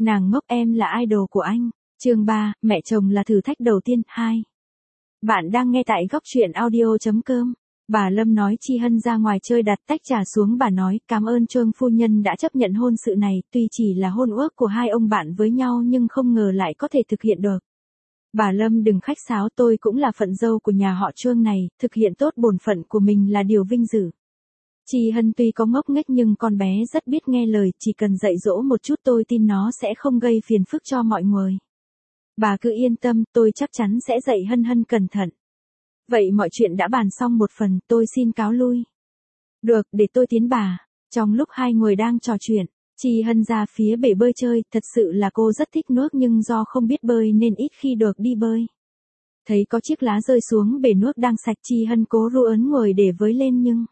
Nàng ngốc em là idol của anh. Chương 3, mẹ chồng là thử thách đầu tiên, 2. Bạn đang nghe tại góc truyện audio.com. Bà Lâm nói Chi Hân ra ngoài chơi đặt tách trà xuống, bà nói cảm ơn Trương phu nhân đã chấp nhận hôn sự này, tuy chỉ là hôn ước của hai ông bạn với nhau nhưng không ngờ lại có thể thực hiện được. Bà Lâm đừng khách sáo, tôi cũng là phận dâu của nhà họ Trương này, thực hiện tốt bổn phận của mình là điều vinh dự. Chi Hân tuy có ngốc nghếch nhưng con bé rất biết nghe lời, chỉ cần dạy dỗ một chút tôi tin nó sẽ không gây phiền phức cho mọi người. Bà cứ yên tâm, tôi chắc chắn sẽ dạy Hân Hân cẩn thận. Vậy mọi chuyện đã bàn xong một phần, tôi xin cáo lui. Được, để tôi tiến bà. Trong lúc hai người đang trò chuyện, Chi Hân ra phía bể bơi chơi, thật sự là cô rất thích nước nhưng do không biết bơi nên ít khi được đi bơi. Thấy có chiếc lá rơi xuống bể nước đang sạch, Chi Hân cố ru ấn người để với lên nhưng...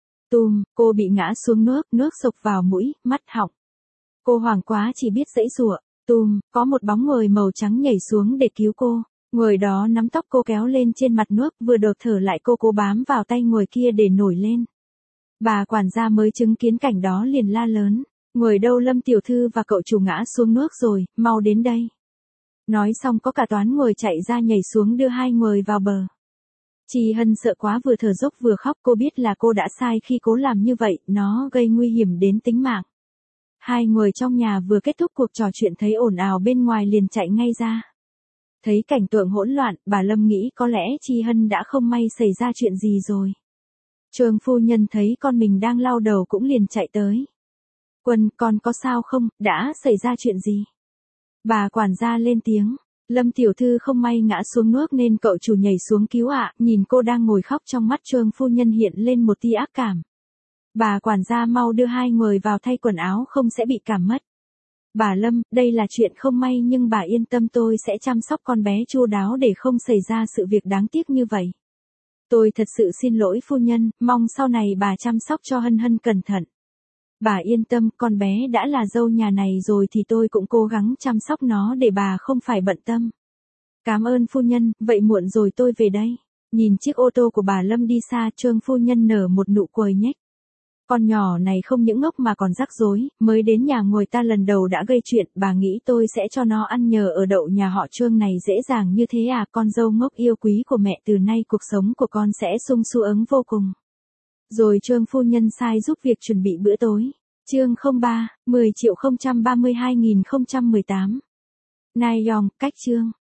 cô bị ngã xuống nước sộc vào mũi, mắt, họng. Cô hoảng quá chỉ biết giãy giụa. Có một bóng người màu trắng nhảy xuống để cứu cô. Người đó nắm tóc cô kéo lên trên mặt nước, vừa được thở lại cô cố bám vào tay người kia để nổi lên. Bà quản gia mới chứng kiến cảnh đó liền la lớn. Người đâu, Lâm tiểu thư và cậu chủ ngã xuống nước rồi, mau đến đây. Nói xong có cả toán người chạy ra nhảy xuống đưa hai người vào bờ. Chi Hân sợ quá, vừa thở dốc vừa khóc, cô biết là cô đã sai khi cố làm như vậy, nó gây nguy hiểm đến tính mạng. Hai người trong nhà vừa kết thúc cuộc trò chuyện thấy ồn ào bên ngoài liền chạy ngay ra. Thấy cảnh tượng hỗn loạn, bà Lâm nghĩ có lẽ Chi Hân đã không may xảy ra chuyện gì rồi. Trương phu nhân thấy con mình đang lau đầu cũng liền chạy tới. Quân, con có sao không, đã xảy ra chuyện gì? Bà quản gia lên tiếng. Lâm tiểu thư không may ngã xuống nước nên cậu chủ nhảy xuống cứu ạ. Nhìn cô đang ngồi khóc, trong mắt Trương phu nhân hiện lên một tia ác cảm. Bà quản gia mau đưa hai người vào thay quần áo không sẽ bị cảm mất. Bà Lâm, đây là chuyện không may nhưng bà yên tâm, tôi sẽ chăm sóc con bé chu đáo để không xảy ra sự việc đáng tiếc như vậy. Tôi thật sự xin lỗi phu nhân, mong sau này bà chăm sóc cho Hân Hân cẩn thận. Bà yên tâm, con bé đã là dâu nhà này rồi thì tôi cũng cố gắng chăm sóc nó để bà không phải bận tâm. Cảm ơn phu nhân, vậy muộn rồi tôi về đây. Nhìn chiếc ô tô của bà Lâm đi xa, Trương phu nhân nở một nụ cười nhếch. Con nhỏ này không những ngốc mà còn rắc rối, mới đến nhà người ta lần đầu đã gây chuyện, bà nghĩ tôi sẽ cho nó ăn nhờ ở đậu nhà họ Trương này dễ dàng như thế à? Con dâu ngốc yêu quý của mẹ, từ nay cuộc sống của con sẽ sung sướng vô cùng. Rồi Trương phu nhân sai giúp việc chuẩn bị bữa tối. Chương 03, 10.032.018. Nai Yong, cách chương.